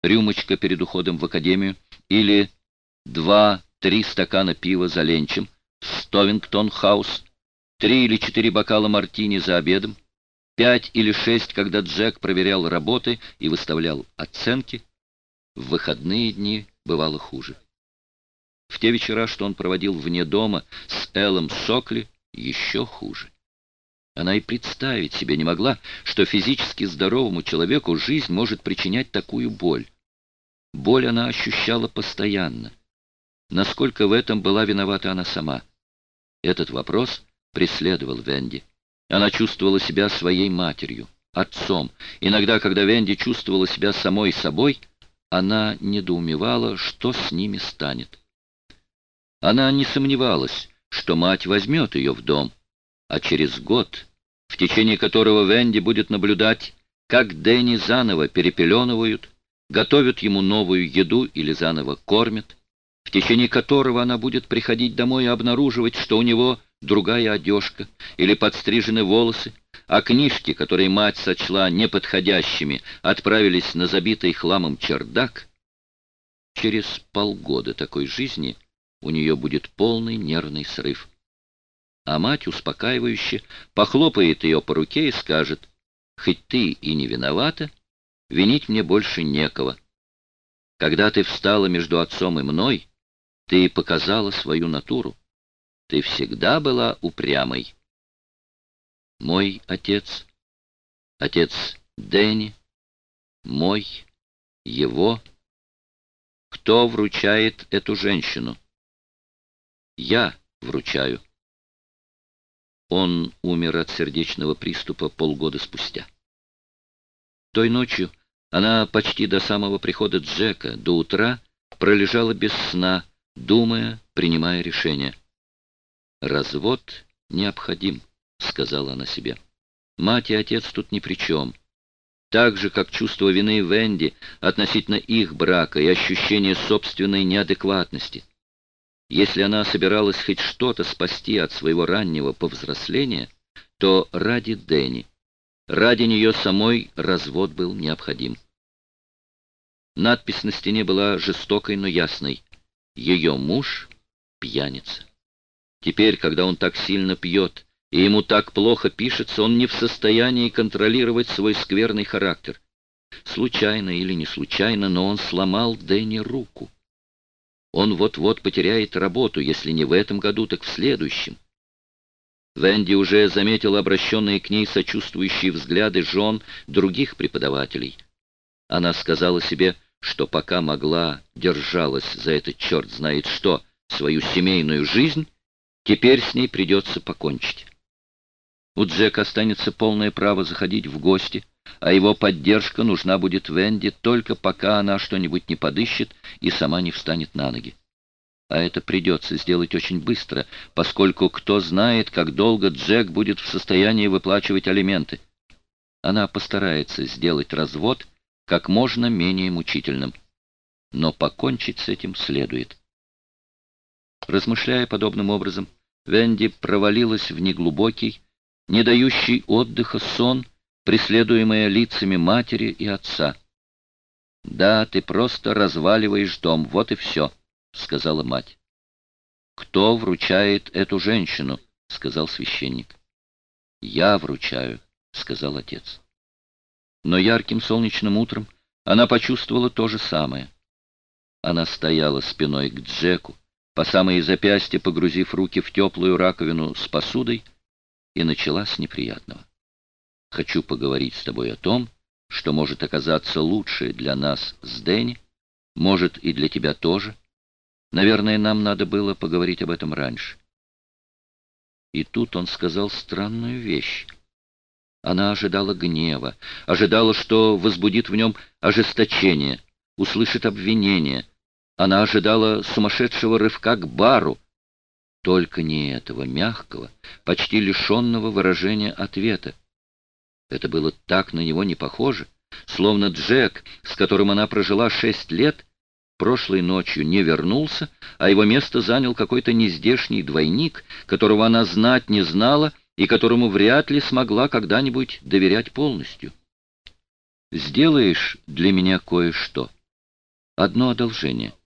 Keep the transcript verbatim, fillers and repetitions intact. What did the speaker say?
рюмочка перед уходом в академию или два-три стакана пива за ленчем в Стовингтон-хаус, три или четыре бокала мартини за обедом, пять или шесть, когда Джек проверял работы и выставлял оценки. В выходные дни бывало хуже. В те вечера, что он проводил вне дома с Эллом Сокли, еще хуже. Она и представить себе не могла, что физически здоровому человеку жизнь может причинять такую боль. Боль она ощущала постоянно. Насколько в этом была виновата она сама? Этот вопрос преследовал Венди. Она чувствовала себя своей матерью, отцом. Иногда, когда Венди чувствовала себя самой собой, она недоумевала, что с ними станет. Она не сомневалась, что мать возьмет ее в дом, а через год, в течение которого Венди будет наблюдать, как Дэнни заново перепеленывают, готовят ему новую еду или заново кормят, в течение которого она будет приходить домой и обнаруживать, что у него другая одежка или подстрижены волосы, а книжки, которые мать сочла неподходящими, отправились на забитый хламом чердак. Через полгода такой жизни у нее будет полный нервный срыв. А мать успокаивающе похлопает ее по руке и скажет: «Хоть ты и не виновата, винить мне больше некого. Когда ты встала между отцом и мной, ты показала свою натуру. Ты всегда была упрямой». Мой отец, отец Дэнни, мой, его. Кто вручает эту женщину? Я вручаю. Он умер от сердечного приступа полгода спустя. Той ночью она почти до самого прихода Джека, до утра, пролежала без сна, думая, принимая решение. «Развод необходим», — сказала она себе. «Мать и отец тут ни при чем. Так же, как чувство вины Венди относительно их брака и ощущение собственной неадекватности. Если она собиралась хоть что-то спасти от своего раннего повзросления, то ради Дэнни, ради нее самой развод был необходим». Надпись на стене была жестокой, но ясной. Ее муж — пьяница. Теперь, когда он так сильно пьет, и ему так плохо пишется, он не в состоянии контролировать свой скверный характер. Случайно или не случайно, но он сломал Дэнни руку. Он вот-вот потеряет работу, если не в этом году, так в следующем. Венди уже заметила обращенные к ней сочувствующие взгляды жен других преподавателей. Она сказала себе, что пока могла, держалась за этот черт знает что, свою семейную жизнь, теперь с ней придется покончить. У Джека останется полное право заходить в гости, а его поддержка нужна будет Венди только пока она что-нибудь не подыщет и сама не встанет на ноги. А это придется сделать очень быстро, поскольку кто знает, как долго Джек будет в состоянии выплачивать алименты. Она постарается сделать развод как можно менее мучительным. Но покончить с этим следует. Размышляя подобным образом, Венди провалилась в неглубокий, не дающий отдыха сон, преследуемая лицами матери и отца. «Да, ты просто разваливаешь дом, вот и все», — сказала мать. «Кто вручает эту женщину?» — сказал священник. «Я вручаю», — сказал отец. Но ярким солнечным утром она почувствовала то же самое. Она стояла спиной к Джеку, по самые запястья погрузив руки в теплую раковину с посудой, и начала с неприятного. «Хочу поговорить с тобой о том, что может оказаться лучше для нас с Дэнни, может и для тебя тоже. Наверное, нам надо было поговорить об этом раньше». И тут он сказал странную вещь. Она ожидала гнева, ожидала, что возбудит в нем ожесточение, услышит обвинение. Она ожидала сумасшедшего рывка к бару. Только не этого мягкого, почти лишенного выражения ответа. Это было так на него не похоже, словно Джек, с которым она прожила шесть лет, прошлой ночью не вернулся, а его место занял какой-то нездешний двойник, которого она знать не знала и которому вряд ли смогла когда-нибудь доверять полностью. «Сделаешь для меня кое-что?» Одно одолжение.